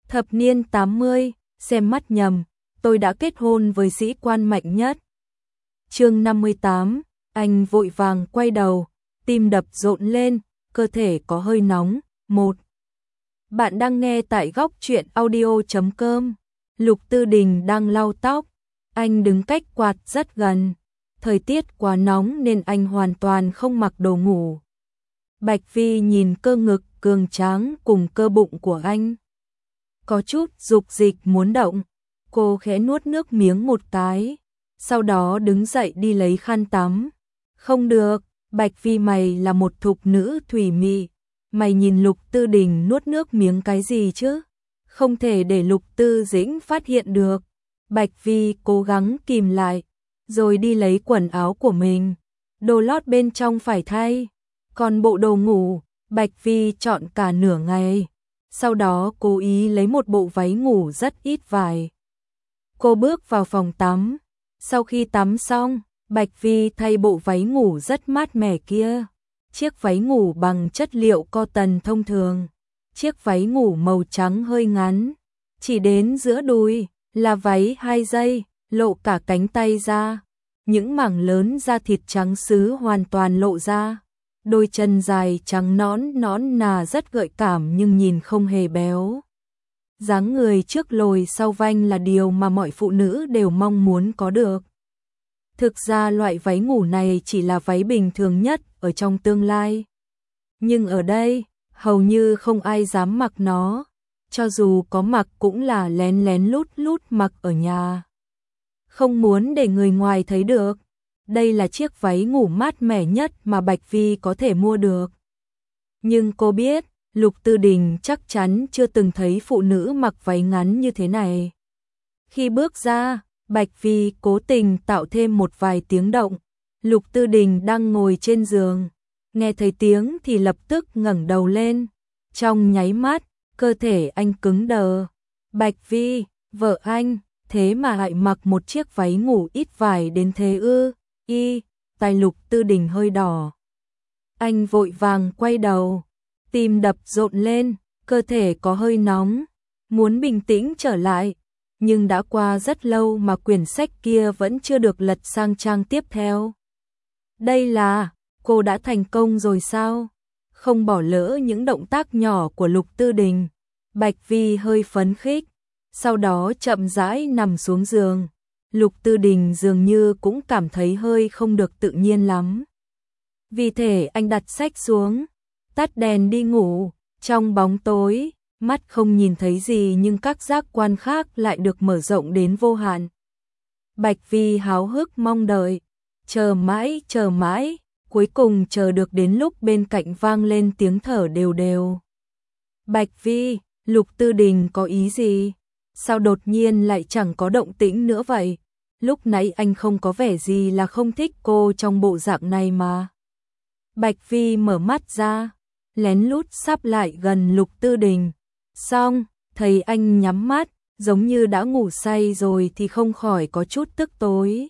Thập niên 80, xem mắt nhầm, tôi đã kết hôn với sĩ quan mạnh nhất. Chương 58, anh vội vàng quay đầu, tim đập rộn lên, cơ thể có hơi nóng. 1. Bạn đang nghe tại góc truyện audio.com. Lục Tư Đình đang lau tóc, anh đứng cách quạt rất gần. Thời tiết quá nóng nên anh hoàn toàn không mặc đồ ngủ. Bạch Vi nhìn cơ ngực cường tráng cùng cơ bụng của anh, có chút dục dịch muốn động. Cô khẽ nuốt nước miếng một cái, sau đó đứng dậy đi lấy khăn tắm. Không được, Bạch Vi, mày là một thục nữ thủy mị, mày nhìn Lục Tư Đình nuốt nước miếng cái gì chứ? Không thể để Lục Tư Dĩnh phát hiện được. Bạch Vi cố gắng kìm lại, rồi đi lấy quần áo của mình. Đồ lót bên trong phải thay, còn bộ đồ ngủ, Bạch Vi chọn cả nửa ngày. Sau đó cố ý lấy một bộ váy ngủ rất ít vải. Cô bước vào phòng tắm. Sau khi tắm xong, Bạch Vi thay bộ váy ngủ rất mát mẻ kia. Chiếc váy ngủ bằng chất liệu cotton thông thường. Chiếc váy ngủ màu trắng hơi ngắn, chỉ đến giữa đùi, là váy 2 giây, lộ cả cánh tay ra. Những mảng lớn da thịt trắng sứ hoàn toàn lộ ra. Đôi chân dài trắng nõn nà rất gợi cảm nhưng nhìn không hề béo. Dáng người trước lồi sau vanh là điều mà mọi phụ nữ đều mong muốn có được. Thực ra loại váy ngủ này chỉ là váy bình thường nhất ở trong tương lai. Nhưng ở đây, hầu như không ai dám mặc nó. Cho dù có mặc cũng là lén lén lút mặc ở nhà. Không muốn để người ngoài thấy được. Đây là chiếc váy ngủ mát mẻ nhất mà Bạch Vi có thể mua được. Nhưng cô biết, Lục Tư Đình chắc chắn chưa từng thấy phụ nữ mặc váy ngắn như thế này. Khi bước ra, Bạch Vi cố tình tạo thêm một vài tiếng động. Lục Tư Đình đang ngồi trên giường, nghe thấy tiếng thì lập tức ngẩng đầu lên. Trong nháy mắt, cơ thể anh cứng đờ. Bạch Vi, vợ anh, thế mà lại mặc một chiếc váy ngủ ít vải đến thế ư? Tai Lục Tư Đình hơi đỏ. Anh vội vàng quay đầu, tim đập rộn lên, cơ thể có hơi nóng, muốn bình tĩnh trở lại. Nhưng đã qua rất lâu mà quyển sách kia vẫn chưa được lật sang trang tiếp theo. Đây là, cô đã thành công rồi sao? Không bỏ lỡ những động tác nhỏ của Lục Tư Đình. Bạch Vi hơi phấn khích, sau đó chậm rãi nằm xuống giường. Lục Tư Đình dường như cũng cảm thấy hơi không được tự nhiên lắm. Vì thế anh đặt sách xuống, tắt đèn đi ngủ. Trong bóng tối, mắt không nhìn thấy gì nhưng các giác quan khác lại được mở rộng đến vô hạn. Bạch Vi háo hức mong đợi, chờ mãi, cuối cùng chờ được đến lúc bên cạnh vang lên tiếng thở đều đều. Bạch Vi, Lục Tư Đình có ý gì? Sao đột nhiên lại chẳng có động tĩnh nữa vậy? Lúc nãy anh không có vẻ gì là không thích cô trong bộ dạng này mà. Bạch Vi mở mắt ra, lén lút sắp lại gần Lục Tư Đình. Xong, thấy anh nhắm mắt, giống như đã ngủ say rồi thì không khỏi có chút tức tối.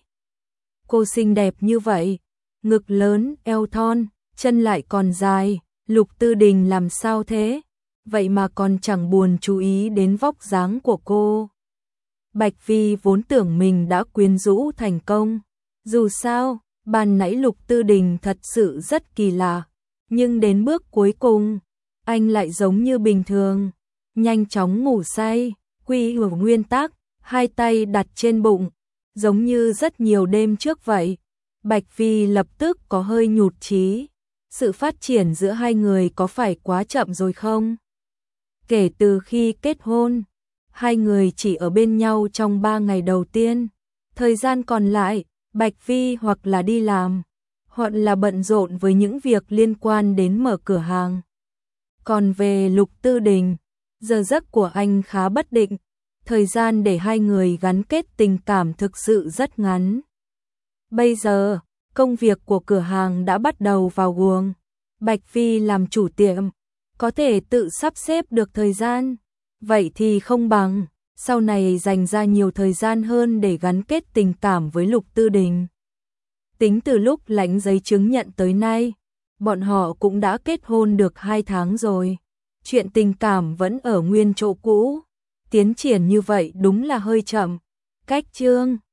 Cô xinh đẹp như vậy, ngực lớn, eo thon, chân lại còn dài, Lục Tư Đình làm sao thế? Vậy mà còn chẳng buồn chú ý đến vóc dáng của cô. Bạch Vi vốn tưởng mình đã quyến rũ thành công. Dù sao, ban nãy Lục Tư Đình thật sự rất kỳ lạ. Nhưng đến bước cuối cùng, anh lại giống như bình thường. Nhanh chóng ngủ say, quy hưởng nguyên tắc, hai tay đặt trên bụng, giống như rất nhiều đêm trước vậy. Bạch Vi lập tức có hơi nhụt chí. Sự phát triển giữa hai người có phải quá chậm rồi không? Kể từ khi kết hôn, hai người chỉ ở bên nhau trong 3 ngày đầu tiên. Thời gian còn lại, Bạch Vi hoặc là đi làm, hoặc là bận rộn với những việc liên quan đến mở cửa hàng. Còn về Lục Tư Đình, giờ giấc của anh khá bất định, thời gian để hai người gắn kết tình cảm thực sự rất ngắn. Bây giờ, công việc của cửa hàng đã bắt đầu vào guồng. Bạch Vi làm chủ tiệm, có thể tự sắp xếp được thời gian. Vậy thì không bằng, sau này dành ra nhiều thời gian hơn để gắn kết tình cảm với Lục Tư Đình. Tính từ lúc lãnh giấy chứng nhận tới nay, bọn họ cũng đã kết hôn được 2 tháng rồi. Chuyện tình cảm vẫn ở nguyên chỗ cũ, tiến triển như vậy đúng là hơi chậm. Cách chương